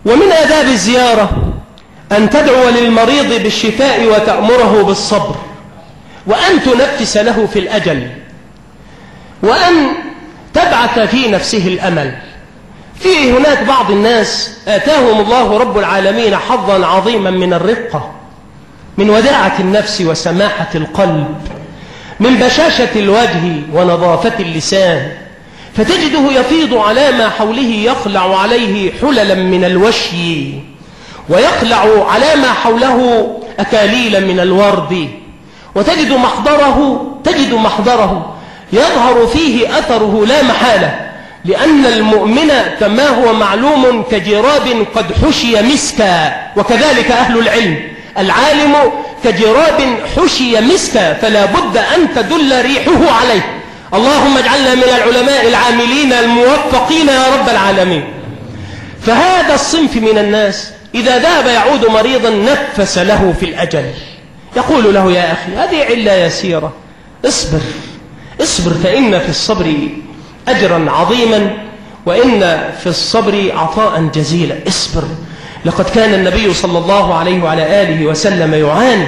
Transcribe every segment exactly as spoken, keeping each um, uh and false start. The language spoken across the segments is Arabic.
ومن آداب الزيارة أن تدعو للمريض بالشفاء وتأمره بالصبر، وأن تنفس له في الأجل، وأن تبعث في نفسه الأمل. في هناك بعض الناس آتاهم الله رب العالمين حظا عظيما من الرقة، من وداعة النفس وسماحة القلب، من بشاشة الوجه ونظافة اللسان، فتجده يفيض على ما حوله، يخلع عليه حللا من الوشي، ويخلع على ما حوله أكاليلا من الورد، وتجد محضره تجد محضره يظهر فيه أثره لا محالة، لأن المؤمن كما هو معلوم كجراب قد حشي مسكا، وكذلك أهل العلم، العالم كجراب حشي مسكا، فلا بد أن تدل ريحه عليه. اللهم اجعلنا من العلماء العاملين الموفقين يا رب العالمين. فهذا الصنف من الناس إذا ذهب يعود مريضا نفس له في الأجل، يقول له يا أخي هذه علة يسيرة، اصبر اصبر فإن في الصبر أجرا عظيما، وإن في الصبر عطاء جزيلا، اصبر. لقد كان النبي صلى الله عليه وعلى آله وسلم يعاني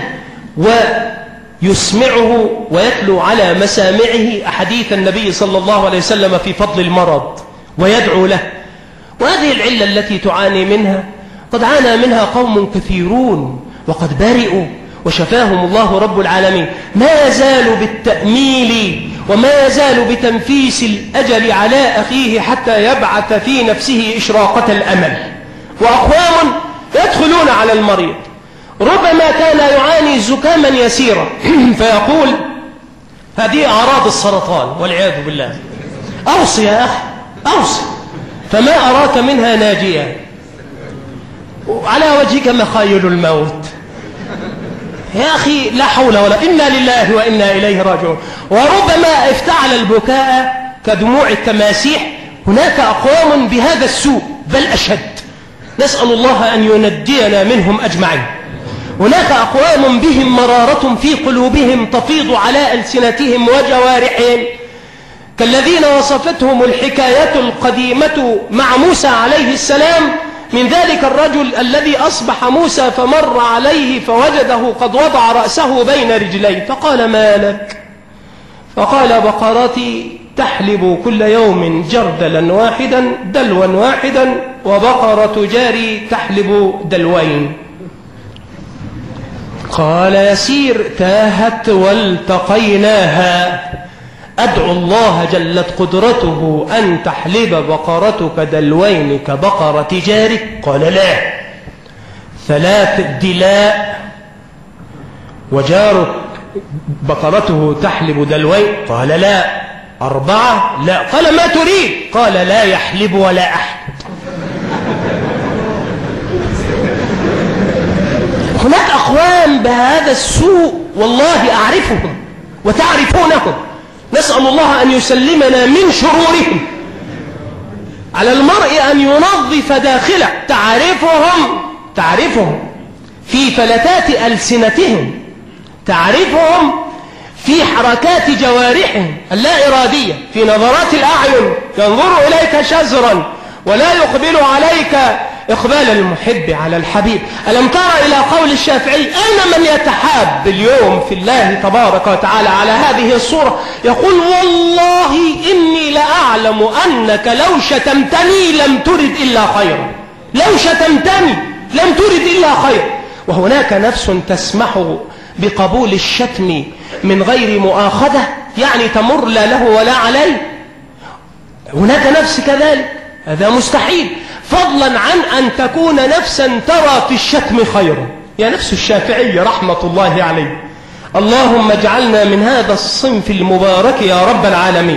ويسمعه ويتلو على مسامعه أحاديث النبي صلى الله عليه وسلم في فضل المرض ويدعو له. وهذه العلة التي تعاني منها قد عانى منها قوم كثيرون وقد برئوا وشفاهم الله رب العالمين، ما يزال بالتأميل وما يزال بتنفيس الأجل على أخيه حتى يبعث في نفسه إشراقة الأمل. وأقوام يدخلون على المريض ربما كان يعاني زكاما يسيرا فيقول هذه أعراض السرطان والعياذ بالله، أوصي يا أخي أوصي، فما أراك منها ناجيا، على وجهك مخايل الموت. يا أخي لا حول ولا، إنا لله وإنا إليه راجعون. وربما افتعل البكاء كدموع التماسيح. هناك أقوام بهذا السوء بل أشد، نسأل الله أن ينجينا منهم أجمعين. هناك أقوام بهم مرارة في قلوبهم تفيض على ألسنتهم وجوارحهم، كالذين وصفتهم الحكاية القديمة مع موسى عليه السلام، من ذلك الرجل الذي أصبح موسى فمر عليه فوجده قد وضع رأسه بين رجليه فقال ما لك؟ فقال بقرتي تحلب كل يوم جردلا واحدا دلوا واحدا، وبقرة جاري تحلب دلوين. قال يسير تاهت والتقيناها، أدعو الله جلت قدرته أن تحلب بقرتك دلوين كبقرة جارك؟ قال لا. ثلاث دلاء وجارك بقرته تحلب دلوين؟ قال لا. أربعة؟ لا. قال ما تريد؟ قال لا يحلب ولا أحد. هناك أقوام بهذا السوء والله أعرفهم وتعرفونهم، نسأل الله أن يسلمنا من شرورهم. على المرء أن ينظف داخله، تعرفهم تعرفهم في فلتات ألسنتهم، تعرفهم في حركات جوارحهم اللا إرادية، في نظرات الأعين، ينظر إليك شزرا ولا يقبل عليك إقبال المحب على الحبيب. ألم ترى إلى قول الشافعي أين من يتحاب اليوم في الله تبارك وتعالى على هذه الصورة؟ يقول والله إني لأعلم أنك لو شتمتني لم ترد إلا خيرا، لو شتمتني لم ترد إلا خيرا. وهناك نفس تسمح بقبول الشتم من غير مؤاخذة، يعني تمر لا له ولا عليه. هناك نفس كذلك، هذا مستحيل، فضلا عن أن تكون نفسا ترى في الشتم خيرا. يا نفس الشافعي رحمة الله عليه، اللهم اجعلنا من هذا الصنف المبارك يا رب العالمين.